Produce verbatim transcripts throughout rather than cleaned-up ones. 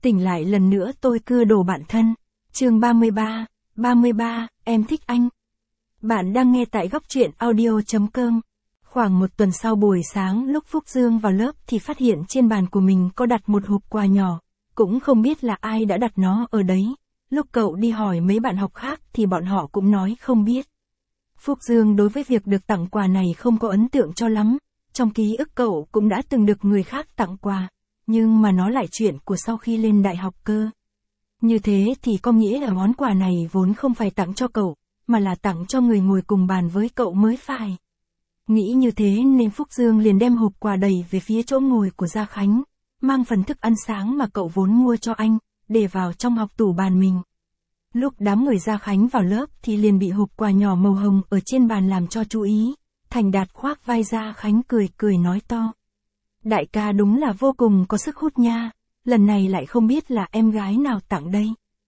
Tỉnh lại lần nữa tôi cưa đồ bạn thân. Chương ba mươi ba, ba mươi ba, em thích anh. Bạn đang nghe tại góc truyện audio.com. Khoảng một tuần sau buổi sáng lúc Phúc Dương vào lớp thì phát hiện trên bàn của mình có đặt một hộp quà nhỏ, cũng không biết là ai đã đặt nó ở đấy. Lúc cậu đi hỏi mấy bạn học khác thì bọn họ cũng nói không biết. Phúc Dương đối với việc được tặng quà này không có ấn tượng cho lắm, trong ký ức cậu cũng đã từng được người khác tặng quà, nhưng mà nó lại chuyện của sau khi lên đại học cơ. Như thế thì có nghĩa là món quà này vốn không phải tặng cho cậu, mà là tặng cho người ngồi cùng bàn với cậu mới phải. Nghĩ như thế nên Phúc Dương liền đem hộp quà đẩy về phía chỗ ngồi của Gia Khánh, mang phần thức ăn sáng mà cậu vốn mua cho anh, để vào trong học tủ bàn mình. Lúc đám người Gia Khánh vào lớp thì liền bị hộp quà nhỏ màu hồng ở trên bàn làm cho chú ý. Thành Đạt khoác vai Gia Khánh cười cười nói to: đại ca đúng là vô cùng có sức hút nha, lần này lại không biết là em gái nào tặng đây.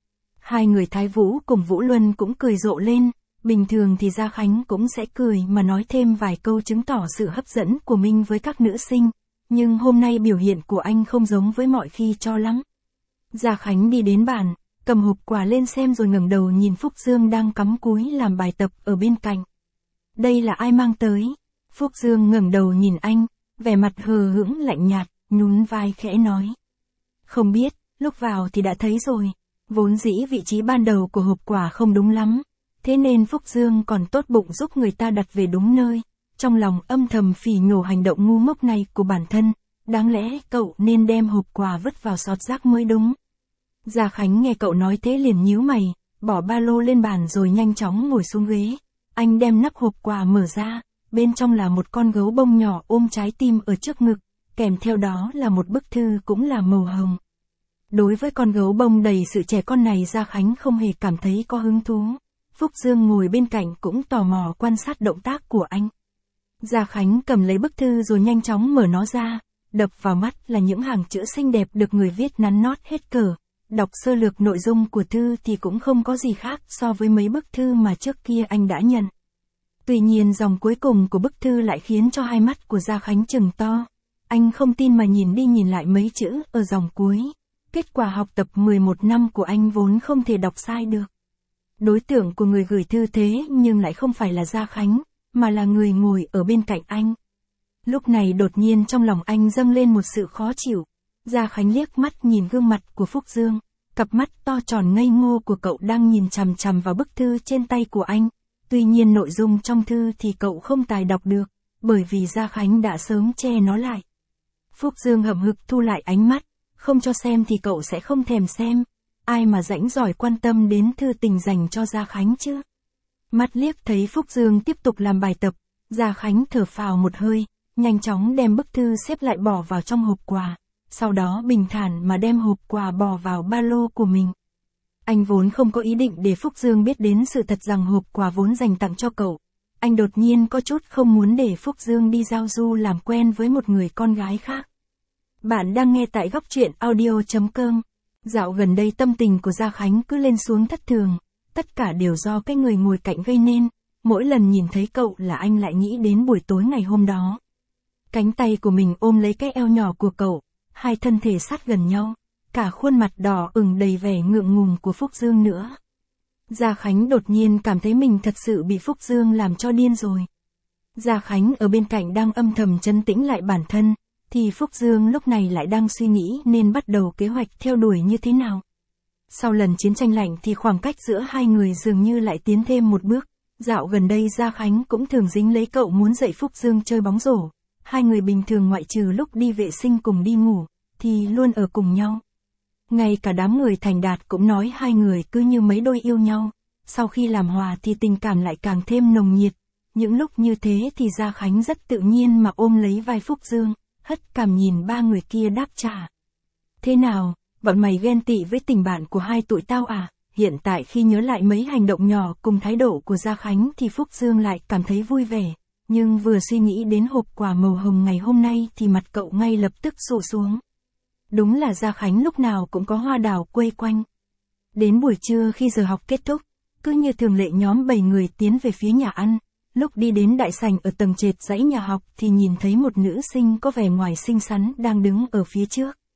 Hai người Thái Vũ cùng Vũ Luân cũng cười rộ lên, bình thường thì Gia Khánh cũng sẽ cười mà nói thêm vài câu chứng tỏ sự hấp dẫn của mình với các nữ sinh, nhưng hôm nay biểu hiện của anh không giống với mọi khi cho lắm. Gia Khánh đi đến bàn, cầm hộp quà lên xem rồi ngẩng đầu nhìn Phúc Dương đang cắm cúi làm bài tập ở bên cạnh. Đây là ai mang tới? Phúc Dương ngẩng đầu nhìn anh, vẻ mặt hờ hững lạnh nhạt, nhún vai khẽ nói: không biết, lúc vào thì đã thấy rồi. Vốn dĩ vị trí ban đầu của hộp quà không đúng lắm, thế nên Phúc Dương còn tốt bụng giúp người ta đặt về đúng nơi. Trong lòng âm thầm phỉ nhổ hành động ngu ngốc này của bản thân, đáng lẽ cậu nên đem hộp quà vứt vào xọt rác mới đúng. Gia Khánh nghe cậu nói thế liền nhíu mày, bỏ ba lô lên bàn rồi nhanh chóng ngồi xuống ghế. Anh đem nắp hộp quà mở ra, bên trong là một con gấu bông nhỏ ôm trái tim ở trước ngực, kèm theo đó là một bức thư cũng là màu hồng. Đối với con gấu bông đầy sự trẻ con này Gia Khánh không hề cảm thấy có hứng thú. Phúc Dương ngồi bên cạnh cũng tò mò quan sát động tác của anh. Gia Khánh cầm lấy bức thư rồi nhanh chóng mở nó ra, đập vào mắt là những hàng chữ xinh đẹp được người viết nắn nót hết cỡ. Đọc sơ lược nội dung của thư thì cũng không có gì khác so với mấy bức thư mà trước kia anh đã nhận. Tuy nhiên dòng cuối cùng của bức thư lại khiến cho hai mắt của Gia Khánh trừng to. Anh không tin mà nhìn đi nhìn lại mấy chữ ở dòng cuối. Kết quả học tập mười một năm của anh vốn không thể đọc sai được. Đối tượng của người gửi thư thế nhưng lại không phải là Gia Khánh, mà là người ngồi ở bên cạnh anh. Lúc này đột nhiên trong lòng anh dâng lên một sự khó chịu. Gia Khánh liếc mắt nhìn gương mặt của Phúc Dương, cặp mắt to tròn ngây ngô của cậu đang nhìn chằm chằm vào bức thư trên tay của anh. Tuy nhiên nội dung trong thư thì cậu không tài đọc được, bởi vì Gia Khánh đã sớm che nó lại. Phúc Dương hậm hực thu lại ánh mắt, không cho xem thì cậu sẽ không thèm xem. Ai mà rãnh rỗi quan tâm đến thư tình dành cho Gia Khánh chứ? Mắt liếc thấy Phúc Dương tiếp tục làm bài tập, Gia Khánh thở phào một hơi, nhanh chóng đem bức thư xếp lại bỏ vào trong hộp quà. Sau đó bình thản mà đem hộp quà bỏ vào ba lô của mình. Anh vốn không có ý định để Phúc Dương biết đến sự thật rằng hộp quà vốn dành tặng cho cậu. Anh đột nhiên có chút không muốn để Phúc Dương đi giao du làm quen với một người con gái khác. Bạn đang nghe tại góc truyện audio.com. Dạo gần đây tâm tình của Gia Khánh cứ lên xuống thất thường. Tất cả đều do cái người ngồi cạnh gây nên. Mỗi lần nhìn thấy cậu là anh lại nghĩ đến buổi tối ngày hôm đó. Cánh tay của mình ôm lấy cái eo nhỏ của cậu. Hai thân thể sát gần nhau, cả khuôn mặt đỏ ửng đầy vẻ ngượng ngùng của Phúc Dương nữa. Gia Khánh đột nhiên cảm thấy mình thật sự bị Phúc Dương làm cho điên rồi. Gia Khánh ở bên cạnh đang âm thầm trấn tĩnh lại bản thân, thì Phúc Dương lúc này lại đang suy nghĩ nên bắt đầu kế hoạch theo đuổi như thế nào. Sau lần chiến tranh lạnh thì khoảng cách giữa hai người dường như lại tiến thêm một bước. Dạo gần đây Gia Khánh cũng thường dính lấy cậu muốn dạy Phúc Dương chơi bóng rổ. Hai người bình thường ngoại trừ lúc đi vệ sinh cùng đi ngủ, thì luôn ở cùng nhau. Ngay cả đám người Thành Đạt cũng nói hai người cứ như mấy đôi yêu nhau. Sau khi làm hòa thì tình cảm lại càng thêm nồng nhiệt. Những lúc như thế thì Gia Khánh rất tự nhiên mà ôm lấy vai Phúc Dương, hất cằm nhìn ba người kia đáp trả. Thế nào, bọn mày ghen tị với tình bạn của hai tụi tao à? Hiện tại khi nhớ lại mấy hành động nhỏ cùng thái độ của Gia Khánh thì Phúc Dương lại cảm thấy vui vẻ. Nhưng vừa suy nghĩ đến hộp quà màu hồng ngày hôm nay thì mặt cậu ngay lập tức sụ xuống. Đúng là Gia Khánh lúc nào cũng có hoa đào quây quanh. Đến buổi trưa khi giờ học kết thúc, cứ như thường lệ nhóm bảy người tiến về phía nhà ăn. Lúc đi đến đại sảnh ở tầng trệt dãy nhà học thì nhìn thấy một nữ sinh có vẻ ngoài xinh xắn đang đứng ở phía trước.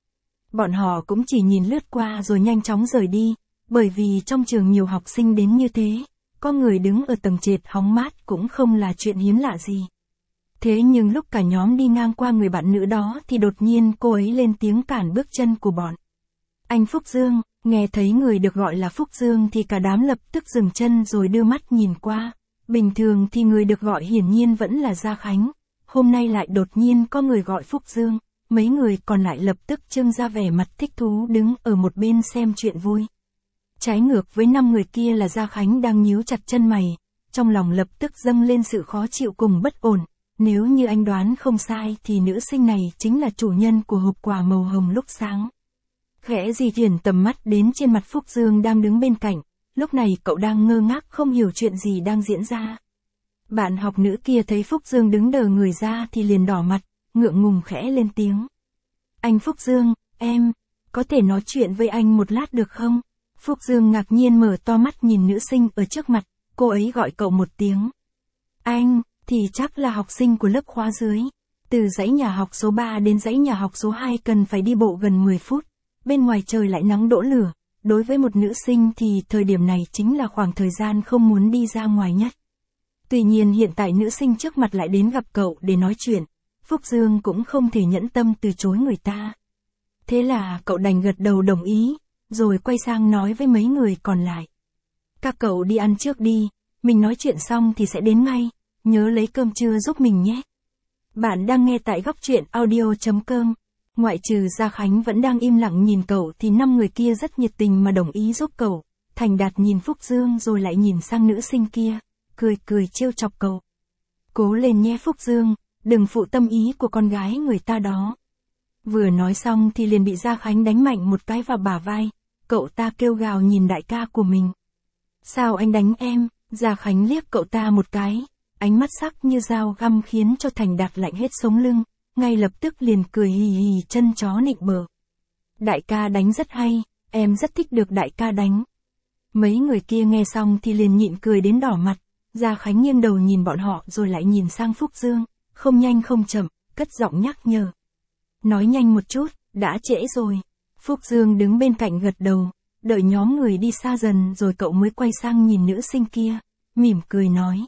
Bọn họ cũng chỉ nhìn lướt qua rồi nhanh chóng rời đi, bởi vì trong trường nhiều học sinh đến như thế, có người đứng ở tầng trệt hóng mát cũng không là chuyện hiếm lạ gì. Thế nhưng lúc cả nhóm đi ngang qua người bạn nữ đó thì đột nhiên cô ấy lên tiếng cản bước chân của bọn. Anh Phúc Dương, nghe thấy người được gọi là Phúc Dương thì cả đám lập tức dừng chân rồi đưa mắt nhìn qua. Bình thường thì người được gọi hiển nhiên vẫn là Gia Khánh, hôm nay lại đột nhiên có người gọi Phúc Dương, mấy người còn lại lập tức trưng ra vẻ mặt thích thú đứng ở một bên xem chuyện vui. Trái ngược với năm người kia là Gia Khánh đang nhíu chặt chân mày, trong lòng lập tức dâng lên sự khó chịu cùng bất ổn. Nếu như anh đoán không sai thì nữ sinh này chính là chủ nhân của hộp quà màu hồng lúc sáng. Khẽ di chuyển tầm mắt đến trên mặt Phúc Dương đang đứng bên cạnh, lúc này cậu đang ngơ ngác không hiểu chuyện gì đang diễn ra. Bạn học nữ kia thấy Phúc Dương đứng đờ người ra thì liền đỏ mặt, ngượng ngùng khẽ lên tiếng. Anh Phúc Dương, em, có thể nói chuyện với anh một lát được không? Phúc Dương ngạc nhiên mở to mắt nhìn nữ sinh ở trước mặt, cô ấy gọi cậu một tiếng. Anh, thì chắc là học sinh của lớp khóa dưới. Từ dãy nhà học số ba đến dãy nhà học số hai cần phải đi bộ gần mười phút. Bên ngoài trời lại nắng đổ lửa. Đối với một nữ sinh thì thời điểm này chính là khoảng thời gian không muốn đi ra ngoài nhất. Tuy nhiên hiện tại nữ sinh trước mặt lại đến gặp cậu để nói chuyện. Phúc Dương cũng không thể nhẫn tâm từ chối người ta. Thế là cậu đành gật đầu đồng ý, rồi quay sang nói với mấy người còn lại. Các cậu đi ăn trước đi, mình nói chuyện xong thì sẽ đến ngay. Nhớ lấy cơm trưa giúp mình nhé. Bạn đang nghe tại góc truyện audio chấm com. Ngoại trừ Gia Khánh vẫn đang im lặng nhìn cậu thì năm người kia rất nhiệt tình mà đồng ý giúp cậu. Thành Đạt nhìn Phúc Dương rồi lại nhìn sang nữ sinh kia, cười cười trêu chọc cậu. Cố lên nhé Phúc Dương, đừng phụ tâm ý của con gái người ta đó. Vừa nói xong thì liền bị Gia Khánh đánh mạnh một cái vào bả vai. Cậu ta kêu gào nhìn đại ca của mình. Sao anh đánh em? Gia Khánh liếc cậu ta một cái. Ánh mắt sắc như dao găm khiến cho Thành Đạt lạnh hết sống lưng, ngay lập tức liền cười hì hì chân chó nịnh bợ. Đại ca đánh rất hay, em rất thích được đại ca đánh. Mấy người kia nghe xong thì liền nhịn cười đến đỏ mặt, Gia Khánh nghiêng đầu nhìn bọn họ rồi lại nhìn sang Phúc Dương, không nhanh không chậm, cất giọng nhắc nhở. Nói nhanh một chút, đã trễ rồi. Phúc Dương đứng bên cạnh gật đầu, đợi nhóm người đi xa dần rồi cậu mới quay sang nhìn nữ sinh kia, mỉm cười nói.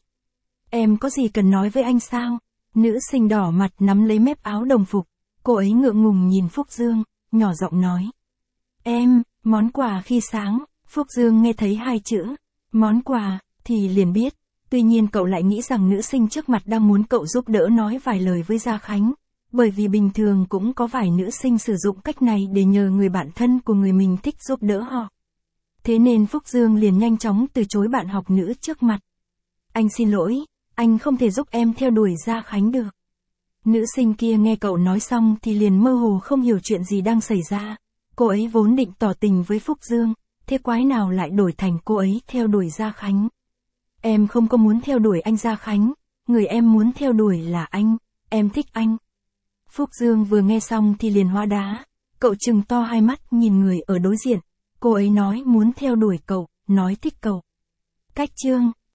Em có gì cần nói với anh sao? Nữ sinh đỏ mặt nắm lấy mép áo đồng phục, cô ấy ngượng ngùng nhìn Phúc Dương, nhỏ giọng nói. Em, món quà khi sáng. Phúc Dương nghe thấy hai chữ, món quà, thì liền biết. Tuy nhiên cậu lại nghĩ rằng nữ sinh trước mặt đang muốn cậu giúp đỡ nói vài lời với Gia Khánh. Bởi vì bình thường cũng có vài nữ sinh sử dụng cách này để nhờ người bạn thân của người mình thích giúp đỡ họ. Thế nên Phúc Dương liền nhanh chóng từ chối bạn học nữ trước mặt. Anh xin lỗi, anh không thể giúp em theo đuổi Gia Khánh được. Nữ sinh kia nghe cậu nói xong thì liền mơ hồ không hiểu chuyện gì đang xảy ra. Cô ấy vốn định tỏ tình với Phúc Dương, thế quái nào lại đổi thành cô ấy theo đuổi Gia Khánh. Em không có muốn theo đuổi anh Gia Khánh, người em muốn theo đuổi là anh, em thích anh. Phúc Dương vừa nghe xong thì liền hóa đá, cậu trừng to hai mắt nhìn người ở đối diện, cô ấy nói muốn theo đuổi cậu, nói thích cậu. Cách chương